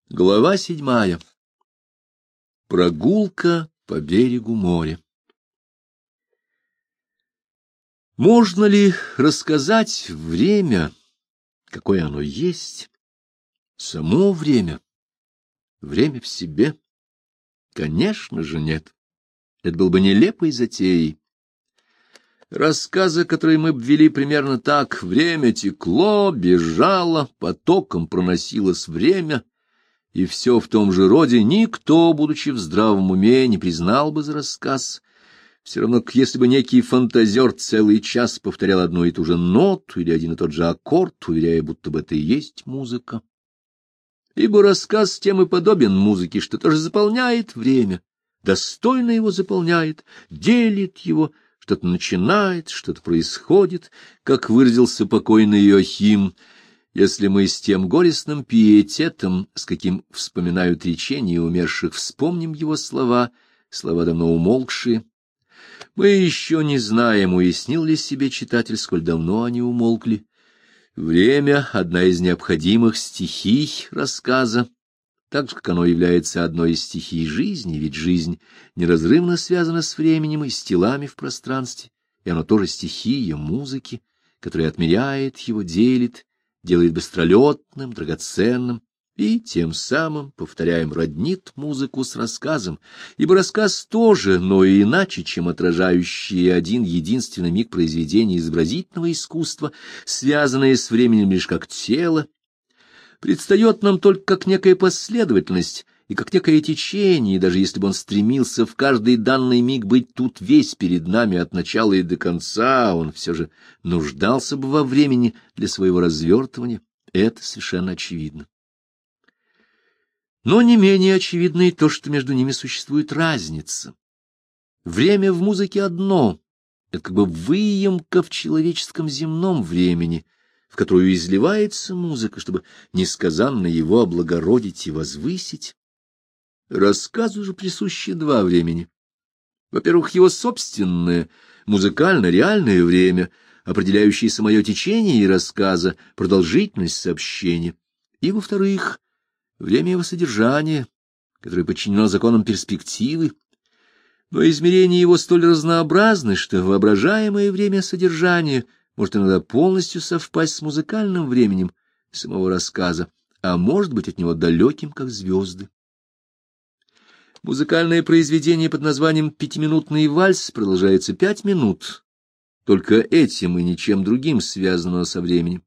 Глава 7. Прогулка по берегу моря. Можно ли рассказать время, какое оно есть, само время, время в себе? Конечно же нет. Это был бы нелепой затеей. Рассказы, которые мы ввели примерно так: время текло, бежало, потоком проносилось время, и все в том же роде, никто, будучи в здравом уме, не признал бы за рассказ. Все равно, если бы некий фантазер целый час повторял одну и ту же ноту или один и тот же аккорд, уверяя, будто бы это и есть музыка. Ибо рассказ тем и подобен музыке, что тоже заполняет время, достойно его заполняет, делит его, что-то начинает, что-то происходит, как выразился покойный Иоахим. Если мы с тем горестным пиететом, с каким вспоминают речения умерших, вспомним его слова, слова давно умолкшие, мы еще не знаем, уяснил ли себе читатель, сколь давно они умолкли. Время — одна из необходимых стихий рассказа, так же, как оно является одной из стихий жизни, ведь жизнь неразрывно связана с временем и с телами в пространстве, и оно тоже стихия музыки, которая отмеряет его, делит, делает быстролетным, драгоценным, и тем самым, повторяем, роднит музыку с рассказом, ибо рассказ тоже, но и иначе, чем отражающий один единственный миг произведения изобразительного искусства, связанное с временем лишь как тело, предстает нам только как некая последовательность и как некое течение, и даже если бы он стремился в каждый данный миг быть тут весь перед нами от начала и до конца, он все же нуждался бы во времени для своего развертывания. Это совершенно очевидно. Но не менее очевидно и то, что между ними существует разница. Время в музыке одно — это как бы выемка в человеческом земном времени, в которую изливается музыка, чтобы несказанно его облагородить и возвысить. Рассказу же присущи два времени. Во-первых, его собственное, музыкально-реальное время, определяющее самое течение и рассказа, продолжительность сообщения. И, во-вторых, время его содержания, которое подчинено законам перспективы. Но измерения его столь разнообразны, что воображаемое время содержания может иногда полностью совпасть с музыкальным временем самого рассказа, а может быть от него далеким, как звезды. Музыкальное произведение под названием «Пятиминутный вальс» продолжается 5 минут, только этим и ничем другим связанного со временем.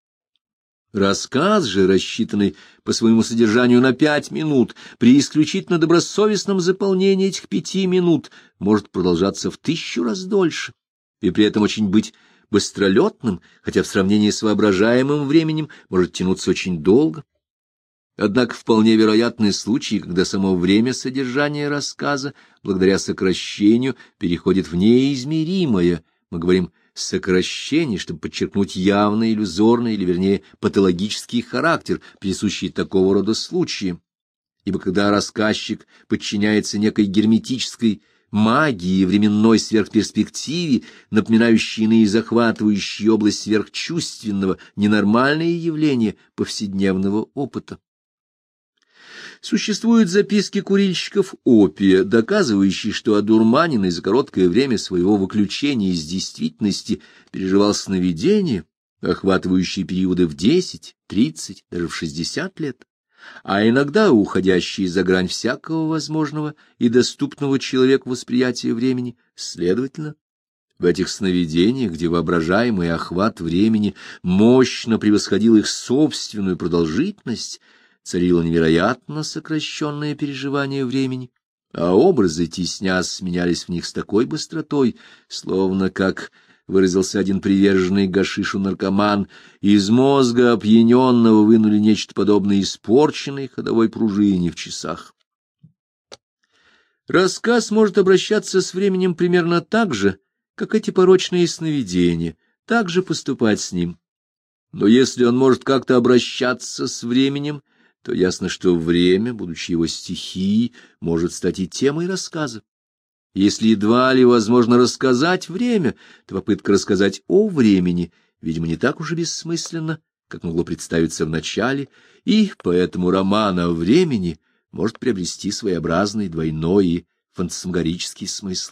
Рассказ же, рассчитанный по своему содержанию на 5 минут, при исключительно добросовестном заполнении этих 5 минут, может продолжаться в 1000 раз дольше, и при этом очень быть быстролетным, хотя в сравнении с воображаемым временем может тянуться очень долго. Однако вполне вероятны случаи, когда само время содержания рассказа, благодаря сокращению, переходит в неизмеримое, мы говорим сокращение, чтобы подчеркнуть явный иллюзорный, или вернее патологический характер, присущий такого рода случаям. Ибо когда рассказчик подчиняется некой герметической магии, временной сверхперспективе, напоминающей иные захватывающие область сверхчувственного, ненормальные явления повседневного опыта. Существуют записки курильщиков опия, доказывающие, что одурманенный за короткое время своего выключения из действительности переживал сновидения, охватывающие периоды в 10, 30, даже в 60 лет, а иногда уходящие за грань всякого возможного и доступного человеку восприятия времени. Следовательно, в этих сновидениях, где воображаемый охват времени мощно превосходил их собственную продолжительность, царило невероятно сокращенное переживание времени, а образы, теснясь, сменялись в них с такой быстротой, словно, как выразился один приверженный гашишу наркоман, из мозга опьяненного вынули нечто подобное испорченной ходовой пружине в часах. Рассказ может обращаться с временем примерно так же, как эти порочные сновидения, так же поступать с ним. Но если он может как-то обращаться с временем, то ясно, что время, будучи его стихией, может стать и темой рассказа. Если едва ли возможно рассказать время, то попытка рассказать о времени, видимо, не так уж и бессмысленна, как могло представиться в начале, и поэтому роман о времени может приобрести своеобразный двойной и фантасмагорический смысл.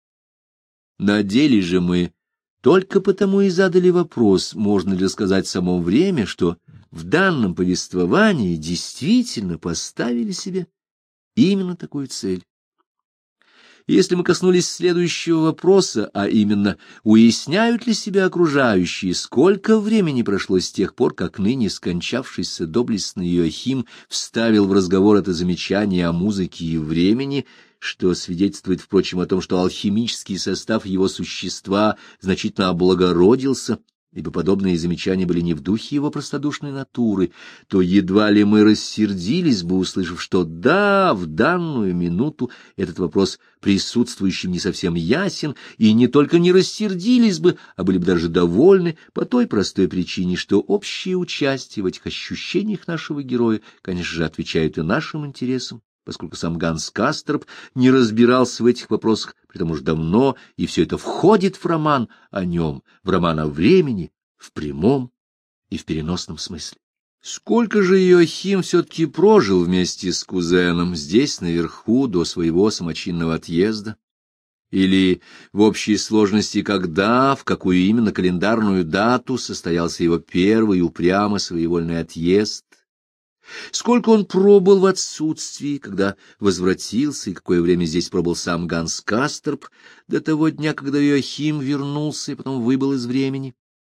На деле же мы только потому и задали вопрос, можно ли рассказать само время, что в данном повествовании действительно поставили себе именно такую цель. Если мы коснулись следующего вопроса, а именно, уясняют ли себя окружающие, сколько времени прошло с тех пор, как ныне скончавшийся доблестный Иоахим вставил в разговор это замечание о музыке и времени, что свидетельствует, впрочем, о том, что алхимический состав его существа значительно облагородился, ибо подобные замечания были не в духе его простодушной натуры, то едва ли мы рассердились бы, услышав, что да, в данную минуту этот вопрос присутствующим не совсем ясен, и не только не рассердились бы, а были бы даже довольны по той простой причине, что общее участие в этих ощущениях нашего героя, конечно же, отвечает и нашим интересам, поскольку сам Ганс Касторп не разбирался в этих вопросах, притом уж давно, и все это входит в роман о нем, в роман о времени, в прямом и в переносном смысле. Сколько же Иоахим все-таки прожил вместе с кузеном здесь, наверху, до своего самочинного отъезда? Или в общей сложности когда, в какую именно календарную дату состоялся его первый упрямо своевольный отъезд? Сколько он пробыл в отсутствии, когда возвратился, и какое время здесь пробыл сам Ганс Касторп, до того дня, когда Иоахим вернулся и потом выбыл из времени?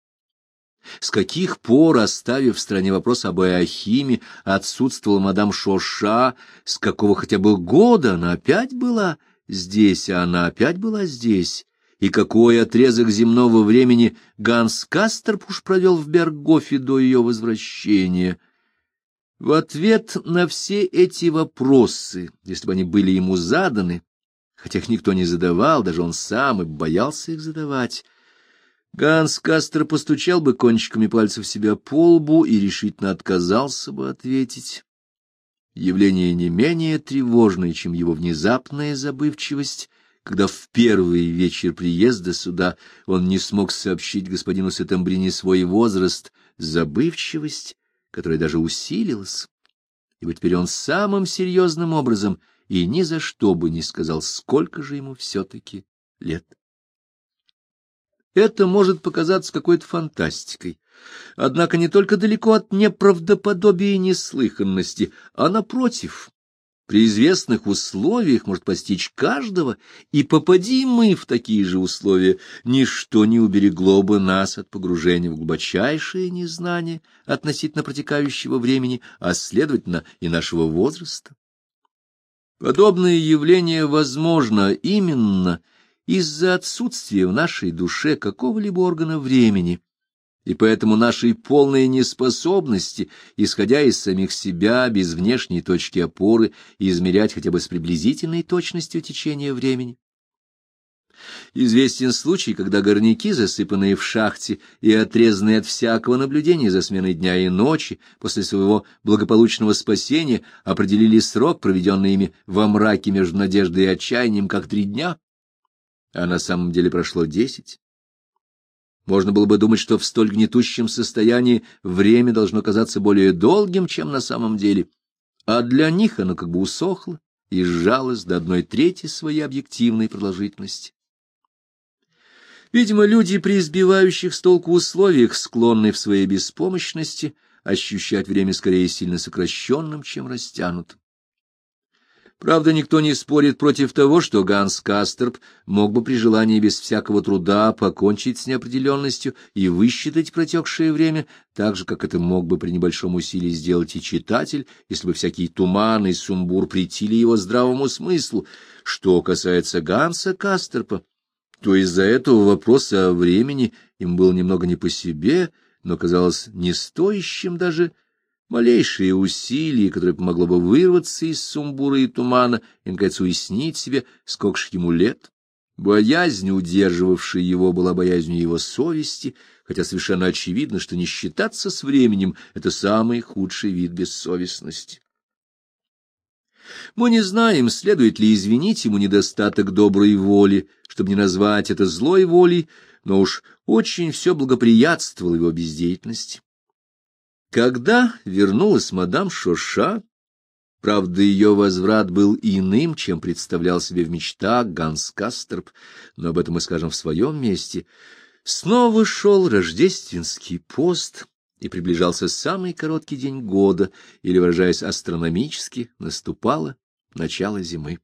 С каких пор, оставив в стороне вопрос об Иоахиме, отсутствовала мадам Шоша, с какого хотя бы года она опять была здесь, а она опять была здесь? И какой отрезок земного времени Ганс Касторп уж провел в Бергофе до ее возвращения? В ответ на все эти вопросы, если бы они были ему заданы, хотя их никто не задавал, даже он сам и боялся их задавать, Ганс Касторп постучал бы кончиками пальцев себя по лбу и решительно отказался бы ответить. Явление не менее тревожное, чем его внезапная забывчивость, когда в первый вечер приезда сюда он не смог сообщить господину Сеттембрини свой возраст, забывчивость, которая даже усилилась, ибо теперь он самым серьезным образом и ни за что бы не сказал, сколько же ему все-таки лет. Это может показаться какой-то фантастикой, однако не только далеко от неправдоподобия и неслыханности, а напротив, при известных условиях может постичь каждого, и попади мы в такие же условия, ничто не уберегло бы нас от погружения в глубочайшее незнание относительно протекающего времени, а, следовательно, и нашего возраста. Подобное явление возможно именно из-за отсутствия в нашей душе какого-либо органа времени, и поэтому нашей полной неспособности, исходя из самих себя, без внешней точки опоры, измерять хотя бы с приблизительной точностью течения времени. Известен случай, когда горняки, засыпанные в шахте и отрезанные от всякого наблюдения за сменой дня и ночи, после своего благополучного спасения определили срок, проведенный ими во мраке между надеждой и отчаянием, как 3 дня, а на самом деле прошло 10. Можно было бы думать, что в столь гнетущем состоянии время должно казаться более долгим, чем на самом деле, а для них оно как бы усохло и сжалось до 1/3 своей объективной продолжительности. Видимо, люди при сбивающих с толку условиях склонны в своей беспомощности ощущать время скорее сильно сокращенным, чем растянутым. Правда, никто не спорит против того, что Ганс Касторп мог бы при желании без всякого труда покончить с неопределенностью и высчитать протекшее время, так же, как это мог бы при небольшом усилии сделать и читатель, если бы всякий туман и сумбур претили его здравому смыслу. Что касается Ганса Касторпа, то из-за этого вопроса о времени им было немного не по себе, но казалось не стоящим даже малейшее усилие, которое помогло бы вырваться из сумбура и тумана и, наконец, уяснить себе, сколько ж ему лет. Боязнь, удерживавшая его, была боязнью его совести, хотя совершенно очевидно, что не считаться с временем — это самый худший вид бессовестности. Мы не знаем, следует ли извинить ему недостаток доброй воли, чтобы не назвать это злой волей, но уж очень все благоприятствовало его бездеятельности. Когда вернулась мадам Шоша, правда, ее возврат был иным, чем представлял себе в мечтах Ганс Касторп, но об этом мы скажем в своем месте, снова шел рождественский пост, и приближался самый короткий день года, или, выражаясь астрономически, наступало начало зимы.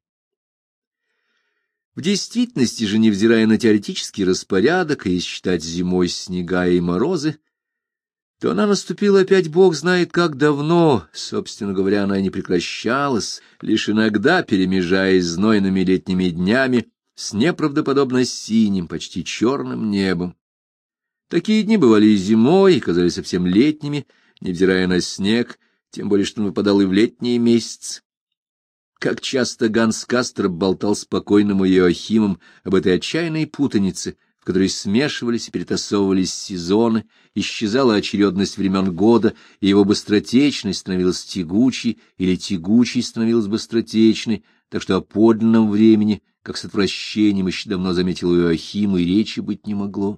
В действительности же, невзирая на теоретический распорядок, и считать зимой снега и морозы, то она наступила опять бог знает как давно, собственно говоря, она и не прекращалась, лишь иногда перемежаясь знойными летними днями с неправдоподобно синим, почти черным небом. Такие дни бывали и зимой, и казались совсем летними, невзирая на снег, тем более что он выпадал и в летние месяцы. Как часто Ганс Касторп болтал с покойным Иоахимом об этой отчаянной путанице, в которой смешивались и перетасовывались сезоны, исчезала очередность времен года, и его быстротечность становилась тягучей, или тягучей становилась быстротечной, так что о подлинном времени, как с отвращением еще давно заметил Иоахим, и речи быть не могло.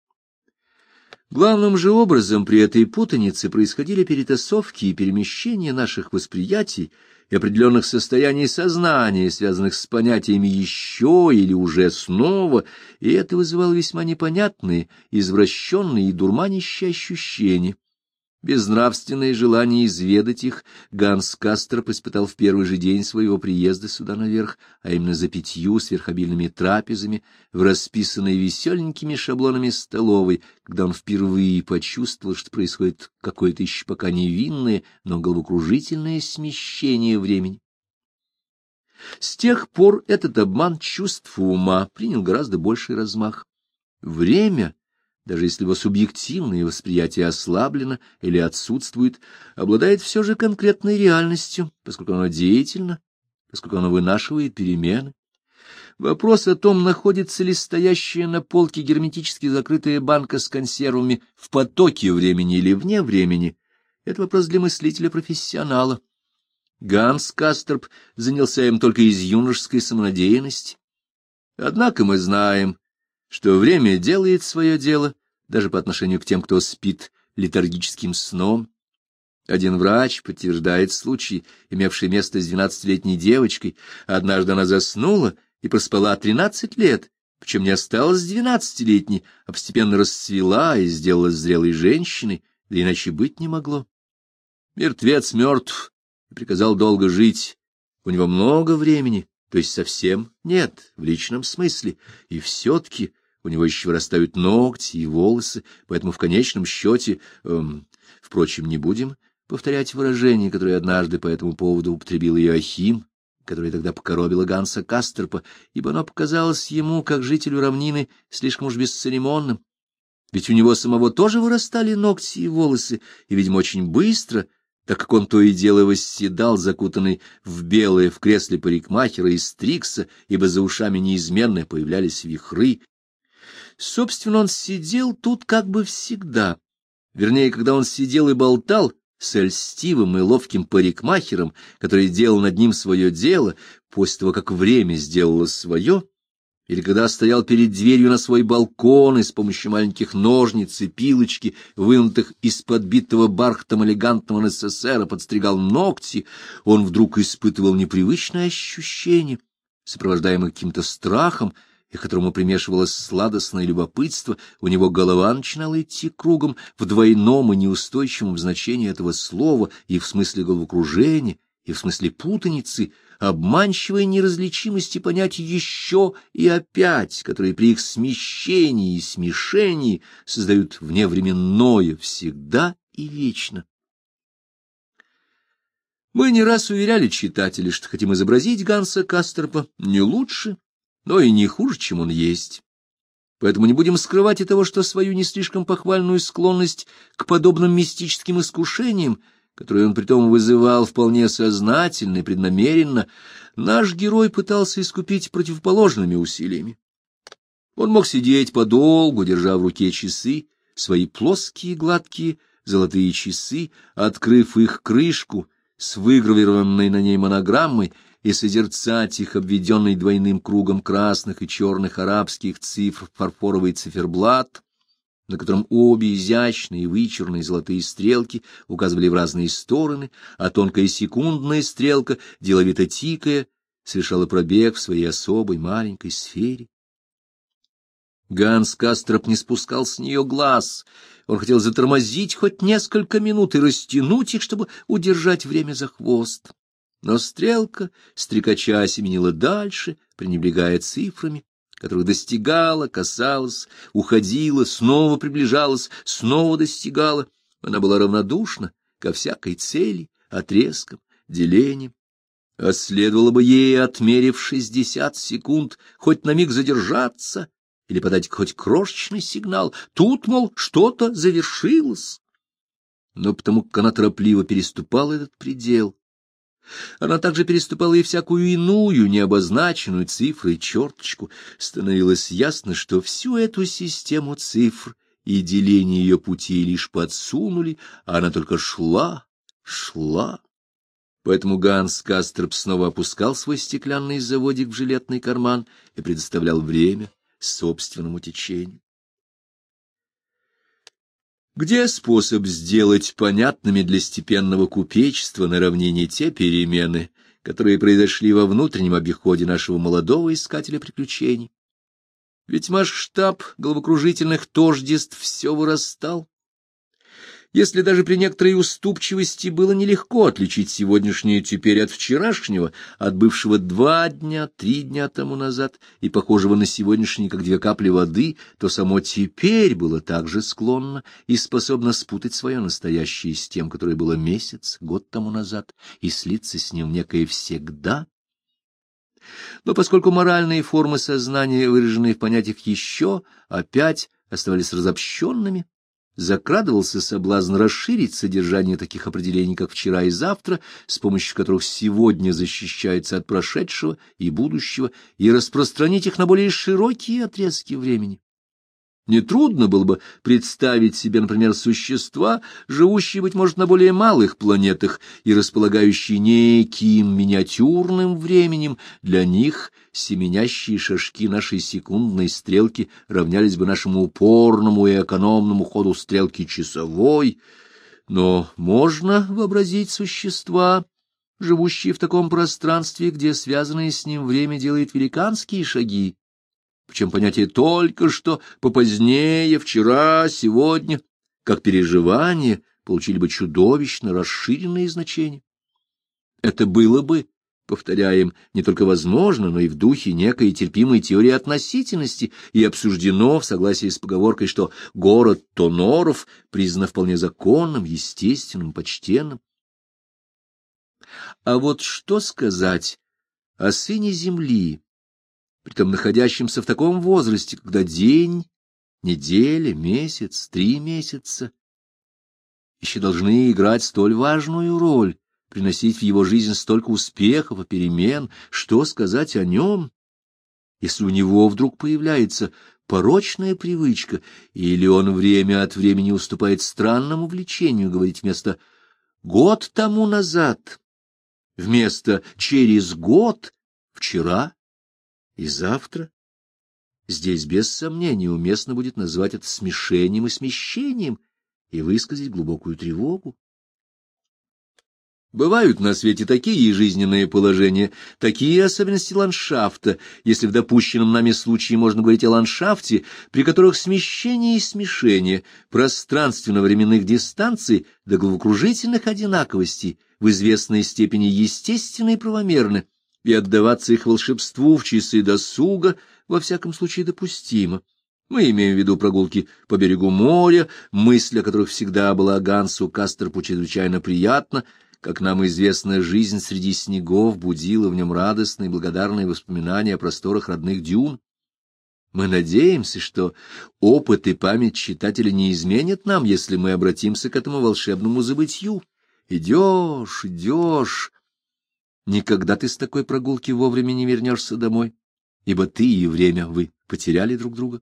Главным же образом при этой путанице происходили перетасовки и перемещения наших восприятий и определенных состояний сознания, связанных с понятиями «еще» или «уже снова», и это вызывало весьма непонятные, извращенные и дурманящие ощущения. Безнравственное желание изведать их Ганс Касторп испытал в первый же день своего приезда сюда наверх, а именно за 5 сверхобильными трапезами в расписанной веселенькими шаблонами столовой, когда он впервые почувствовал, что происходит какое-то еще пока невинное, но головокружительное смещение времени. С тех пор этот обман чувств и ума принял гораздо больший размах. Время, даже если его субъективное восприятие ослаблено или отсутствует, обладает все же конкретной реальностью, поскольку оно деятельно, поскольку оно вынашивает перемены. Вопрос о том, находится ли стоящая на полке герметически закрытая банка с консервами в потоке времени или вне времени, это вопрос для мыслителя-профессионала. Ганс Касторп занялся им только из юношеской самонадеянности. Однако мы знаем, что время делает свое дело, даже по отношению к тем, кто спит летаргическим сном. Один врач подтверждает случай, имевший место с 12-летней девочкой. Однажды она заснула и проспала 13 лет, причем не осталась 12-летней, а постепенно расцвела и сделалась зрелой женщиной, да иначе быть не могло. Мертвец мертв и приказал долго жить. У него много времени, то есть совсем нет, в личном смысле, и все-таки у него еще вырастают ногти и волосы, поэтому в конечном счете... Впрочем, не будем повторять выражение, которое однажды по этому поводу употребил Иоахим, которое тогда покоробило Ганса Касторпа, ибо оно показалось ему, как жителю равнины, слишком уж бесцеремонным. Ведь у него самого тоже вырастали ногти и волосы, и, видимо, очень быстро, так как он то и дело восседал, закутанный в белое в кресле парикмахера и стригся, ибо за ушами неизменно появлялись вихры. Собственно, он сидел тут как бы всегда. Вернее, когда он сидел и болтал с льстивым и ловким парикмахером, который делал над ним свое дело, после того, как время сделало свое, или когда стоял перед дверью на свой балкон и с помощью маленьких ножниц и пилочки, вынутых из подбитого бархатом элегантного НССРа, подстригал ногти, он вдруг испытывал непривычное ощущение, сопровождаемое каким-то страхом, и к которому примешивалось сладостное любопытство, у него голова начинала идти кругом в двойном и неустойчивом значении этого слова, и в смысле головокружения, и в смысле путаницы, обманчивой неразличимости понятий «еще» и «опять», которые при их смещении и смешении создают вневременное всегда и вечно. Мы не раз уверяли читателей, что хотим изобразить Ганса Касторпа не лучше, но и не хуже, чем он есть. Поэтому не будем скрывать и того, что свою не слишком похвальную склонность к подобным мистическим искушениям, которые он притом вызывал вполне сознательно и преднамеренно, наш герой пытался искупить противоположными усилиями. Он мог сидеть подолгу, держа в руке часы, свои плоские, гладкие, золотые часы, открыв их крышку с выгравированной на ней монограммой, и созерцать их обведенный двойным кругом красных и черных арабских цифр фарфоровый циферблат, на котором обе изящные и вычурные золотые стрелки указывали в разные стороны, а тонкая секундная стрелка, деловито тикая, совершала пробег в своей особой маленькой сфере. Ганс Кастроп не спускал с нее глаз. Он хотел затормозить хоть несколько минут и растянуть их, чтобы удержать время за хвост. Но стрелка, стрекача, семенила дальше, пренебрегая цифрами, которых достигала, касалась, уходила, снова приближалась, снова достигала. Она была равнодушна ко всякой цели, отрезкам, делениям. А следовало бы ей, отмерив 60 секунд, хоть на миг задержаться или подать хоть крошечный сигнал. Тут, мол, что-то завершилось. Но потому как она торопливо переступала этот предел, она также переступала и всякую иную, необозначенную цифрой черточку. Становилось ясно, что всю эту систему цифр и деление ее путей лишь подсунули, а она только шла, шла. Поэтому Ганс Кастроп снова опускал свой стеклянный заводик в жилетный карман и предоставлял время собственному течению. Где способ сделать понятными для степенного купечества на равнине те перемены, которые произошли во внутреннем обиходе нашего молодого искателя приключений? Ведь масштаб головокружительных тождеств все вырастал. Если даже при некоторой уступчивости было нелегко отличить сегодняшнее теперь от вчерашнего, от бывшего 2 дня, 3 дня тому назад и похожего на сегодняшний, как 2 капли воды, то само теперь было также склонно и способно спутать свое настоящее с тем, которое было месяц, год тому назад, и слиться с ним в некое всегда. Но поскольку моральные формы сознания, выраженные в понятиях еще, опять оставались разобщенными, закрадывался соблазн расширить содержание таких определений, как вчера и завтра, с помощью которых сегодня защищается от прошедшего и будущего, и распространить их на более широкие отрезки времени. Нетрудно было бы представить себе, например, существа, живущие, быть может, на более малых планетах и располагающие неким миниатюрным временем. Для них семенящие шажки нашей секундной стрелки равнялись бы нашему упорному и экономному ходу стрелки часовой. Но можно вообразить существа, живущие в таком пространстве, где связанное с ним время делает великанские шаги, причем понятие «только что», «попозднее», «вчера», «сегодня», как переживания, получили бы чудовищно расширенные значения. Это было бы, повторяем, не только возможно, но и в духе некой терпимой теории относительности, и обсуждено в согласии с поговоркой, что город Тоноров признан вполне законным, естественным, почтенным. А вот что сказать о сыне Земли, притом находящимся в таком возрасте, когда день, неделя, месяц, 3 месяца еще должны играть столь важную роль, приносить в его жизнь столько успехов и перемен? Что сказать о нем, если у него вдруг появляется порочная привычка, или он время от времени уступает странному влечению говорить вместо «год тому назад», вместо «через год», «вчера» и завтра? Здесь без сомнения уместно будет назвать это смешением и смещением и высказать глубокую тревогу. Бывают на свете такие жизненные положения, такие особенности ландшафта, если в допущенном нами случае можно говорить о ландшафте, при которых смещение и смешение пространственно-временных дистанций до головокружительных одинаковостей в известной степени естественны и правомерны, и отдаваться их волшебству в часы досуга во всяком случае допустимо. Мы имеем в виду прогулки по берегу моря, мысль о которых всегда была Гансу Кастропу чрезвычайно приятна. Как нам известно, жизнь среди снегов будила в нем радостные и благодарные воспоминания о просторах родных дюн. Мы надеемся, что опыт и память читателя не изменят нам, если мы обратимся к этому волшебному забытью. Идешь, идешь, никогда ты с такой прогулки вовремя не вернешься домой, ибо ты и время, вы потеряли друг друга.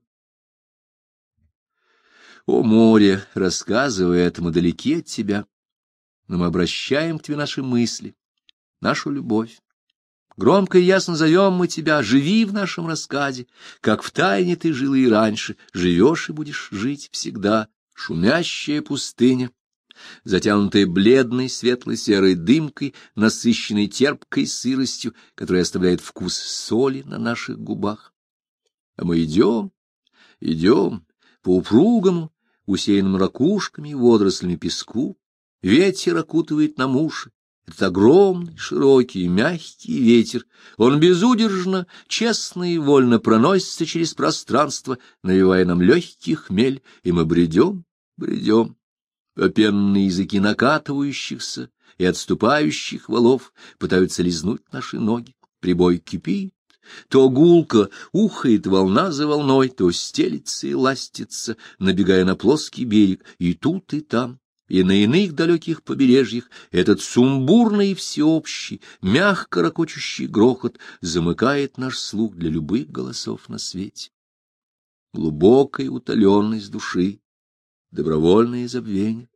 О море, рассказывая это, мы далеки от тебя, но мы обращаем к тебе наши мысли, нашу любовь. Громко и ясно зовем мы тебя, живи в нашем рассказе, как в тайне ты жила и раньше, живешь и будешь жить всегда. Шумящая пустыня, затянутая бледной светло-серой дымкой, насыщенной терпкой сыростью, которая оставляет вкус соли на наших губах. А мы идем, идем по упругому, усеянному ракушками и водорослями песку. Ветер окутывает нам уши. Этот огромный, широкий, мягкий ветер, он безудержно, честно и вольно проносится через пространство, навевая нам легкий хмель, и мы бредем, бредем. А пенные языки накатывающихся и отступающих валов пытаются лизнуть наши ноги. Прибой кипит, то гулко ухает волна за волной, то стелится и ластится, набегая на плоский берег, и тут, и там. И на иных далеких побережьях этот сумбурный и всеобщий, мягко ракочущий грохот замыкает наш слух для любых голосов на свете. Глубокая утоленность души, добровольное забвение.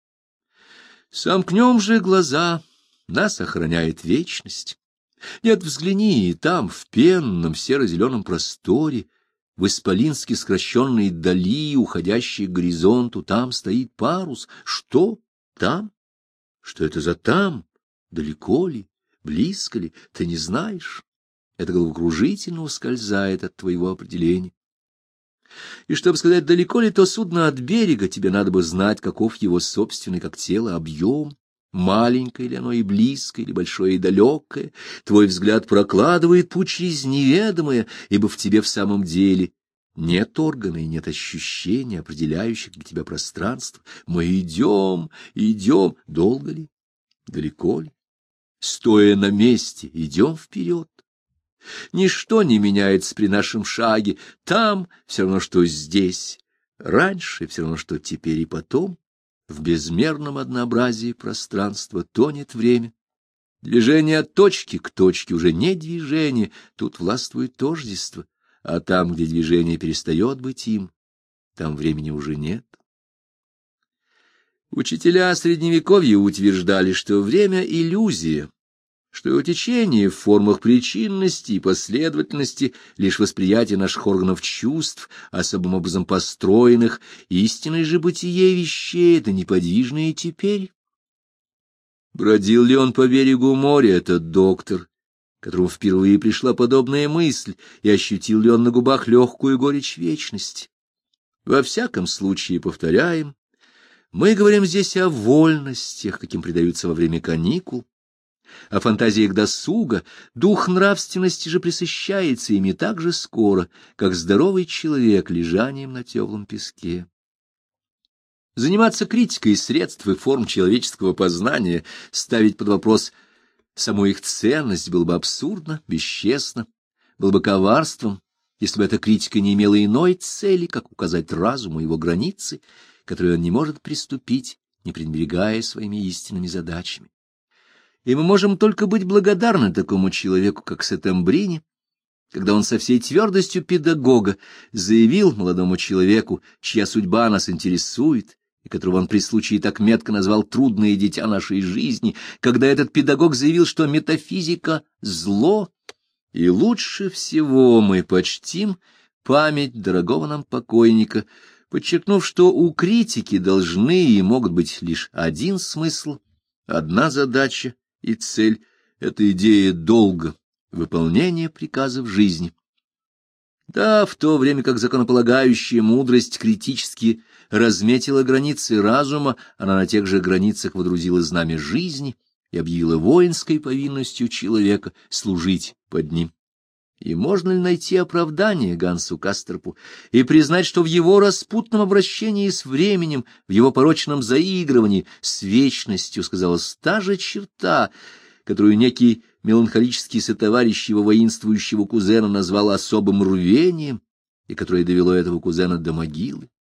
Сомкнем же глаза, нас охраняет вечность. Нет, взгляни, там, в пенном серо-зеленом просторе, в исполински сокращенной дали, уходящей к горизонту, там стоит парус. Что там? Что это за там? Далеко ли? Близко ли? Ты не знаешь. Это головокружительно ускользает от твоего определения. И чтобы сказать, далеко ли то судно от берега, тебе надо бы знать, каков его собственный, как тело, объем. Маленькое ли оно и близкое, или большое и далекое, твой взгляд прокладывает путь через неведомое, ибо в тебе в самом деле нет органа и нет ощущения, определяющих для тебя пространство. Мы идем, идем, долго ли, далеко ли, стоя на месте, идем вперед. Ничто не меняется при нашем шаге, там все равно, что здесь, раньше все равно, что теперь и потом. В безмерном однообразии пространства тонет время. Движение от точки к точке уже не движение, тут властвует тождество, а там, где движение перестает быть им, там времени уже нет. Учителя Средневековья утверждали, что время — иллюзия, что его течение в формах причинности и последовательности лишь восприятие наших органов чувств, особым образом построенных, истинное же бытие вещей — это неподвижное теперь. Бродил ли он по берегу моря, этот доктор, которому впервые пришла подобная мысль, и ощутил ли он на губах легкую горечь вечности? Во всяком случае, повторяем, мы говорим здесь о вольностях, каким предаются во время каникул, о фантазиях досуга. Дух нравственности же пресыщается ими так же скоро, как здоровый человек лежанием на теплом песке. Заниматься критикой средств и форм человеческого познания, ставить под вопрос саму их ценность было бы абсурдно, бесчестно, было бы коварством, если бы эта критика не имела иной цели, как указать разуму его границы, которые он не может приступить, не пренебрегая своими истинными задачами. И мы можем только быть благодарны такому человеку, как Сеттембрини, когда он со всей твердостью педагога заявил молодому человеку, чья судьба нас интересует, и которого он при случае так метко назвал «трудное дитя нашей жизни», когда этот педагог заявил, что метафизика — зло, и лучше всего мы почтим память дорогого нам покойника, подчеркнув, что у критики должны и могут быть лишь один смысл, одна задача и цель — это идея долга, выполнение приказов жизни. Да, в то время как законополагающая мудрость критически разметила границы разума, она на тех же границах водрузила знамя жизни и объявила воинской повинностью человека служить под ним. И можно ли найти оправдание Гансу Касторпу и признать, что в его распутном обращении с временем, в его порочном заигрывании с вечностью сказалась та же черта, которую некий меланхолический сотоварищ его воинствующего кузена назвал особым рвением, и которое довело этого кузена до могилы?